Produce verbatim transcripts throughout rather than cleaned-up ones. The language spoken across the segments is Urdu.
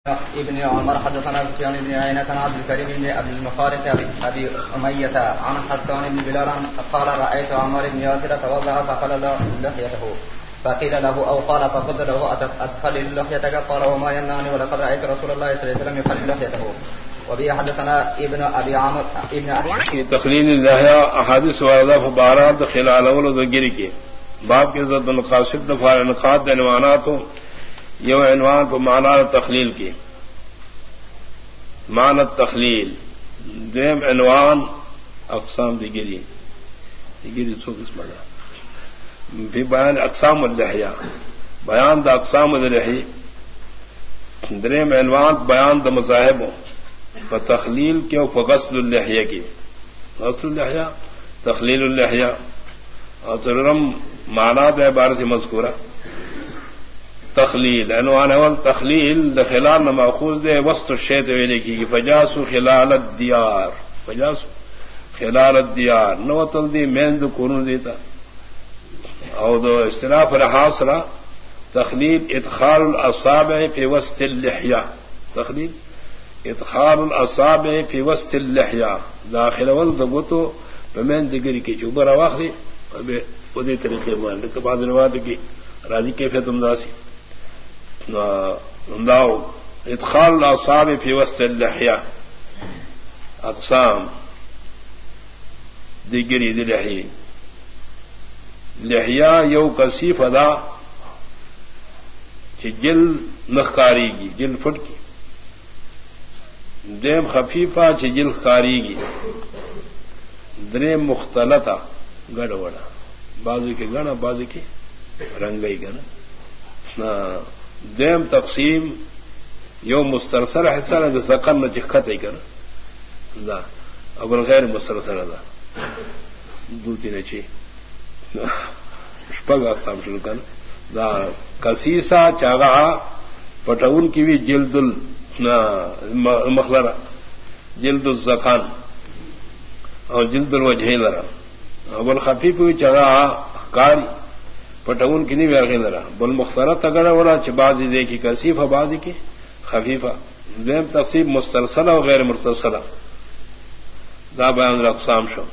ابن عمر حدثنا سفيان بن عيينة عن عبد الكريم بن ابي المخارق ابي امية عن حسان بن بلال قال رايت عمر بن ياسر توضا فقال لحيته فقيل له او قال فقلت له ادخل لحيتك قال وما يمنعني ولقد رايت رسول الله صلى الله عليه وسلم يخلل لحيته. وبه حدثنا ابن ابي عامر ابن ابي تخلیل اللحیہ احادیث واردہ فبارات خلال اول ذکر کے باب کے ضد القاصد دفاع انقاط عنوانات ہو یو عنوان کو معنی تخلیل کی معنی تخلیل دیم عنوان اقسام دیگری دیگری سو قسم دا بھی بیان اقسام اللحیہ بیان دا اقسام اللحی دریم عنوان بیان دا مذاہبوں پر تخلیل کے اور غسل اللحیہ کی غسل اللحیہ تخلیل اللحیہ اور ترم معنی دا عبارت مذکورہ تخلیل عنوان اول تخلیل دا خلال نہ ماخوذ دے وسط الشیط ویلے کی فجاسو خلال الدیار فجاسو خلال الدیار نو تلدی مین دو کونو دیتا او دو اصطلاح الحاصرہ تخلیل ادخال الاصابع فی وسط اللحیہ تخلیل ادخال الاصابع فی وسط اللحیہ داخل اول دا گتو بمین دگری کی چوبر اواخری ودی طریقے مان لکہ بعض روایت کی راضی کیفیت امداسی داو ادخال الاصابع فی وسط اللحیہ اقسام دیگری دی لحی لحیہ یو کثیف ادا کہ جل نخکاری گی جل فٹ کی دیم خفیفہ چھ جل خاری گی دریم مختلطہ گڑ وڑا بازو کے گنا بازو کے رنگئی گنا دیم تقسیم یو مسترسل حصہ نہ زکن نہ چکھت ہی کرنا ابر غیر مسترسل دا دوتی نچی شپگ اقسام شروع کرنا دا کسیسا چاگا پٹون کی بھی جلد المخلرہ جلد الزکان اور جلد الوجہ لرا ابل خفیف ہوئی چاگا کاری پٹون کی نہیں ویاغی لرا بل مختلط تگڑا وڑا چبازی دے کی کثیف بازی کی خفیفہ دیم تقسیم مسترسلہ و غیر مرتسلہ دا بیان اقسام شو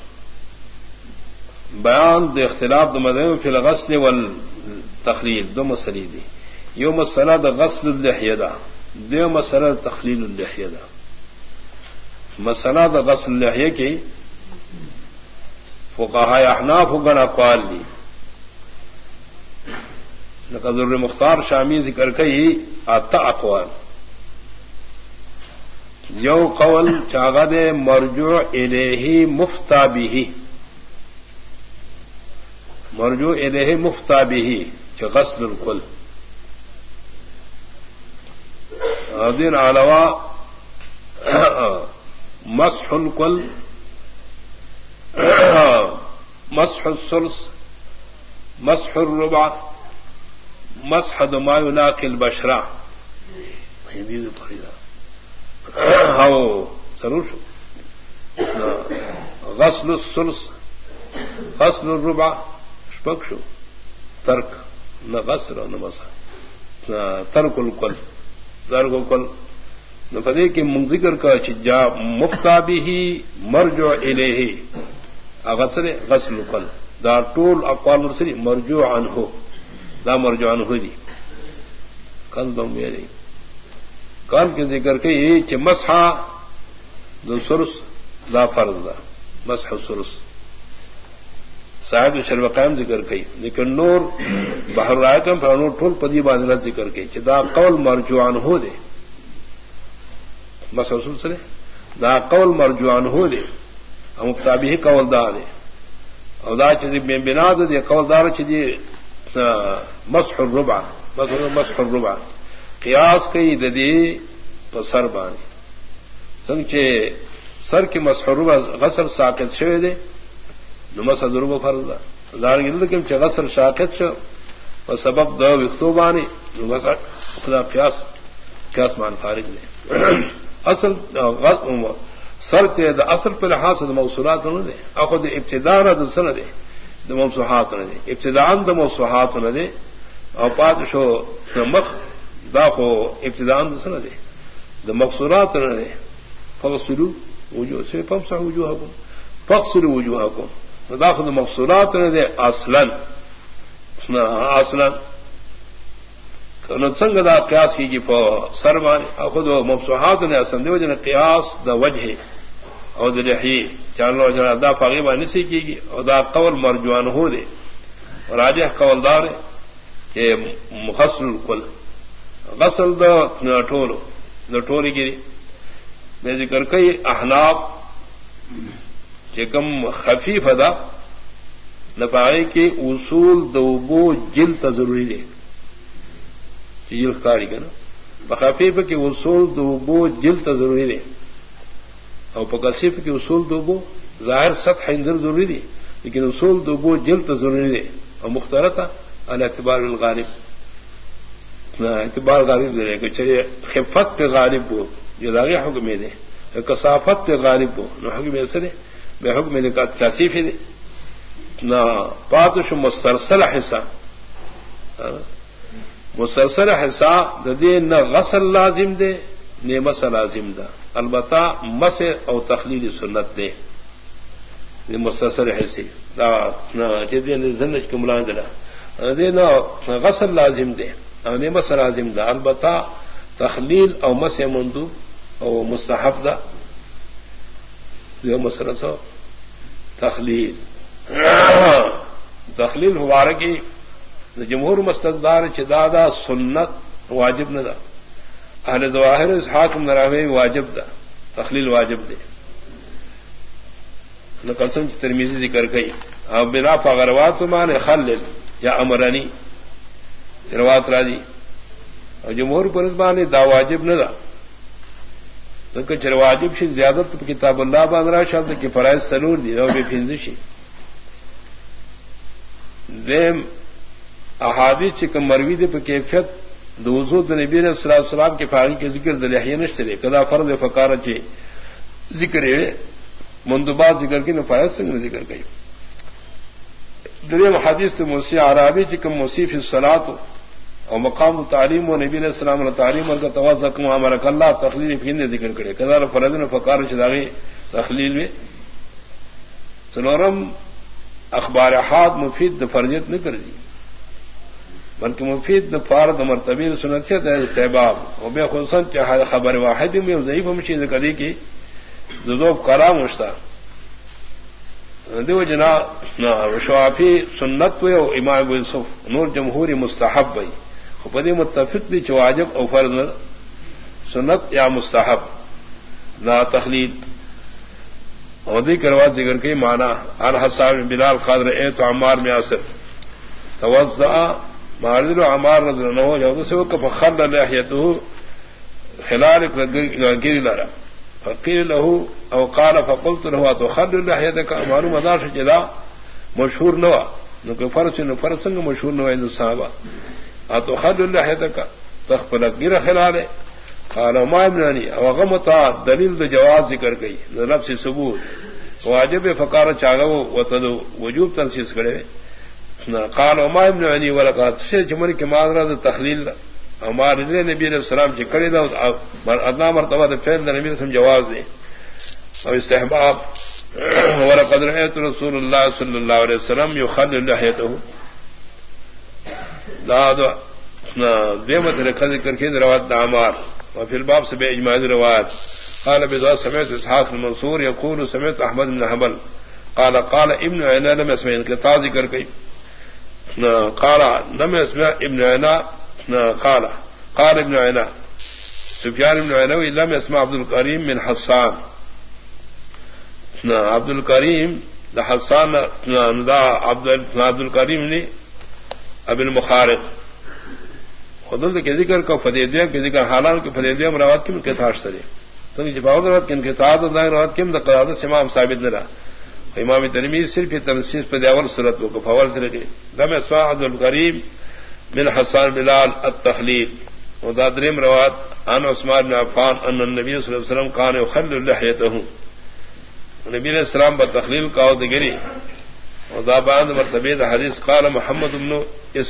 بیان دے اختلاف دو مذہب فی الغسل والتخلیل دو مسئلے دی یو مسئلہ دا غسل اللحیہ دا دیو مسئلہ دا تخلیل اللحیہ دا مسئلہ دا غسل اللحیہ کی فقہاء احناف گن اقوال لی ذر مختار شامی ذکر کئی آتا اقوال یو قول چاغد مرجوع الیہ مفتا بھی مرجوع الیہ مفتا بھی چ غسل الکل دین علاوہ مسح الکل مسح الثلث مسح الربع مسح ما يلاقي البشرة هذه فريضة او ضرور غسل الثلث غسل الربع شبك شو ترك نہ غسل نہ مسح ترك الكل ترك الكل نفدی کہ ذکر کا چجا مفتا به مرجع الیہ غسل غسل الكل دا طول اقوال مرسلی مرجوع عنه دا مرجوع عنه دی کل دم میری کل کے ذکر کے یہ کہ مسح دو سرس لا فرض دا مسح السرس صاحب شرف قائم ذکر کی لیکن نور بحر رائکم پر نور ٹھول پدی باندھنا ذکر کی کہ دا قول مرجوع عنه دے مسح السلسلے دا قول مرجوع عنه دے مقتابی قول دا دے او دا چیزی بنا دے قول دار چیزی مسح الربع مسح الربع قیاس کئی ددی سر بانی سنچے سر کی مسح الربع غسل ساقط شوے دے نو مسح الربع فرض دا دار گل کہ چ غسل ساقط شو و سبب دو وقتو بانی نو مسح خدا قیاس قیاس مان فارغ دے اصل سر کے دا اصل پر لحاظ موصولات نہ دے اخذ ابتداء نہ سن دے د موضوعات نہ دے ابتداء د موضوعات نہ دے او پات شو مخ دا خو ابتداء د سن دے دا مقصورات نے فغسلوا وجوه سے فمسحوا وجوهكم فاغسلوا وجوهكم داخل مقصورات نے اصلا اصلا سنگ دا قیاس کی سرمان خود ممسوحات نے اصل دیو جن قیاس دا وجہ اور دا لحیے چانو جنا دا فاغیبہ نسی کی گی اور دا قول مرجوان ہو دے اور راجح قول دار کہ مغسل الکل غسل دا ٹھولو دا ٹھولی گیری میں ذکر کئی احناب چکم خفیف ادا نپائی کے اصول دوبو جلد ضروری دے جل کاری کا نا بخفیف کے اصول دوبو جلد ضروری دے اور پکسیف کے اصول دوبو ظاہر سطح انضر ضروری دے لیکن اصول دوبو جلد ضروری دے اور مختلطہ الاعتبار الغالب اعتبار غالب دے کہ چلے خفت پہ غالب ہو جو داغی حکم دے کثافت پہ غالب ہو نہ حکم ایسے دے بے حکم نکات کاسیف دے نہ پاتش مسترسل حصہ مسلسل حصہ دے نہ غسل لازم دے نہ مس لازم دا البتہ مس او تخلیل سنت دے مسلسل حصے دا نہ زنج کے ملان دلا دے نہ غسل لازم دے اور نہ مس لازم دا البتہ تخلیل او مس مندوب او مستحب دا جو مسلسل تخلیل تخلیل مبارکی جمہور مستقدار چدادا سنت واجب نہ دا اہل ظواہر اسحاق بن راہوی واجب دا تخلیل واجب دے نقصن ترمذی ذکر کئی اب بنا فغروات مان خلل یا امرانی روات راضی اور جمہور پر زبان دا واجب نہ دا تو چر واجب شی زیادت کتاب اللہ باندرا شبد کی فرائض سنور دی او بے پھنزشی دیم احادیث چکم مروی دے پہ کیفیت دوزو نبی علیہ الصلوۃ والسلام کے فاعل کے ذکر دلہیہ نشترے کدا فرض فقارہ چے ذکر ہے مندوبات ذکر کی نفایت سنگ ذکر گئی دریم حدیث تو موسی عربی چکم موسی فی الصلاۃ اور مقام تعلیم و نبی علیہ السلام نے تعلیم اور توازہ کما ہمارا اللہ تخلیل فی نے ذکر کرے کدا فرض فقارہ چداغی تخلیل میں سنورم اخبار احاد مفید فرضیت نہ کر دی بلکہ مفید فارد مرتبی سنتیت ہے استحباب اور بے خصوصاً چاہے خبر واحد میں ضعیف مشی ذکری کی ذوب کلام مشتا دیو جنا شوافی سنت و امام ابو یوسف نور جمہوری مستحب بھائی خودی متفق دی چواجب او فرض سنت یا مستحب لا تخلیل ودی کروات ذکر کی معنی ان حساب بلال قادر اے تو عمار میں اثر توزع معرض عمار رضی اللہ عنہ جو سے وقف خل لحیته خلال گری لرا فقیل له او قال فقلت له تخل لحیتك عمر مدار جدا مشہور نوا نو کہ فرض نو فرض مشہور نوا عند الصحابہ اتخل لحیتك تخفل گری خلال قال ما ابنني او غمتا دلیل دو جواز ذکر گئی نفس ثبوت واجب فقار چاغو وتدو وجوب تنسیس کرے قال وما ابنني ولقد جمر کے معذرت تخلیل ہمارے نبی علیہ السلام کی کڑی دا ادنا مرتبہ دے فعل نبی علیہ السلام جواز دے اور استحباب ولقد رأيت رسول اللہ صلی اللہ علیہ وسلم يخلل لحيته لا دو دیمت رکھل کر کے روایت عمار وفي الباب سے بے اجماع روایت قال بذا سمعت اسحاق المنصور يقول سمعت احمد بن حنبل قال قال ابن عيينة لم يسمع انقطاع ذکر کئی قال لم يسمع ابن عيينة قال قال ابن عيينة سفيان بن عيينة لم يسمع عبد الكريم من حسان عبد الكريم دا حسان دا عبد الكريم نے ابن المخارق خدل کے ذکر کا فدیدیہ کے ذکر حالان کے فدیدیہ مراوات کی انقطاع سرے تو جباوت روات کے انقطاع دا روات کے قراءت سے امام ثابت نہ رہا امام ترمذی صرف تنسیس پر اول صورت کو فاول سے لگے لم يسمع عبد الكريم من حسان بلال التخلیل ودادریم روات عن عثمان بن عفان ان النبي صلی اللہ علیہ وسلم كان يخلل لحيته نبی علیہ السلام پر تخلیل کا او دگری وذا بعد مرتبہ حدیث قال محمد بن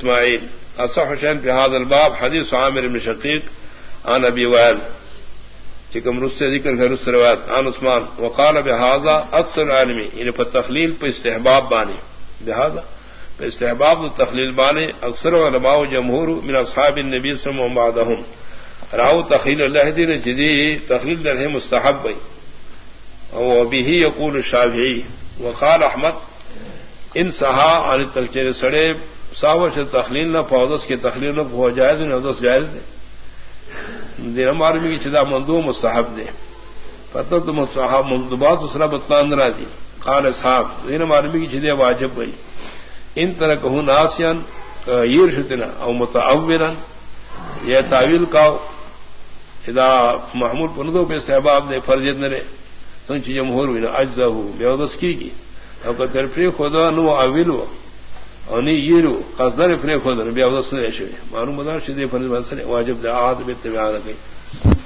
اسماعیل اصح شيء في هذا الباب حديث عامر بن شقيق عن ابي وائل چکم رس سے ذکر ہے رس روایت عن عثمان وقال بهذا اکثر عالمی یعنی پر تخلیل پر استحباب بانے بهذا پر استحباب تخلیل بانے اکثر علماء جمہور من اصحاب النبی صلی اللہ علیہ وسلم بعدهم راو تخلیل اللہ دین جدی تخلیل در ہے مستحب بھئی او به یقول الشافعی وقال احمد ان سہا عن تکچر سڑے ساوش تخلیل نہ پودس کی تخلیل نہ ہو جائز نہ ودس جائز دے دین معلومی کی چدا مندو مستحب دے پتہ تو مستحب مندوبات اسرا بتان را دی قال صاحب دین معلومی کی چدے واجب بھئی ان ترکہ ناسیان یرشتنا او متعولا یہ تعویل کا اذا محمول پندو پہ استحباب دے فرض نہ رے سن چیز جمہور ہوئی نہ اجزہ بے ودس کی کی او کہ ترفی خدا نو اویلو اونی یرو قصدر فرے خود نبی ودس نے شوی معلوم مدار شدی فرض واجب دے عاد بیت بیان کی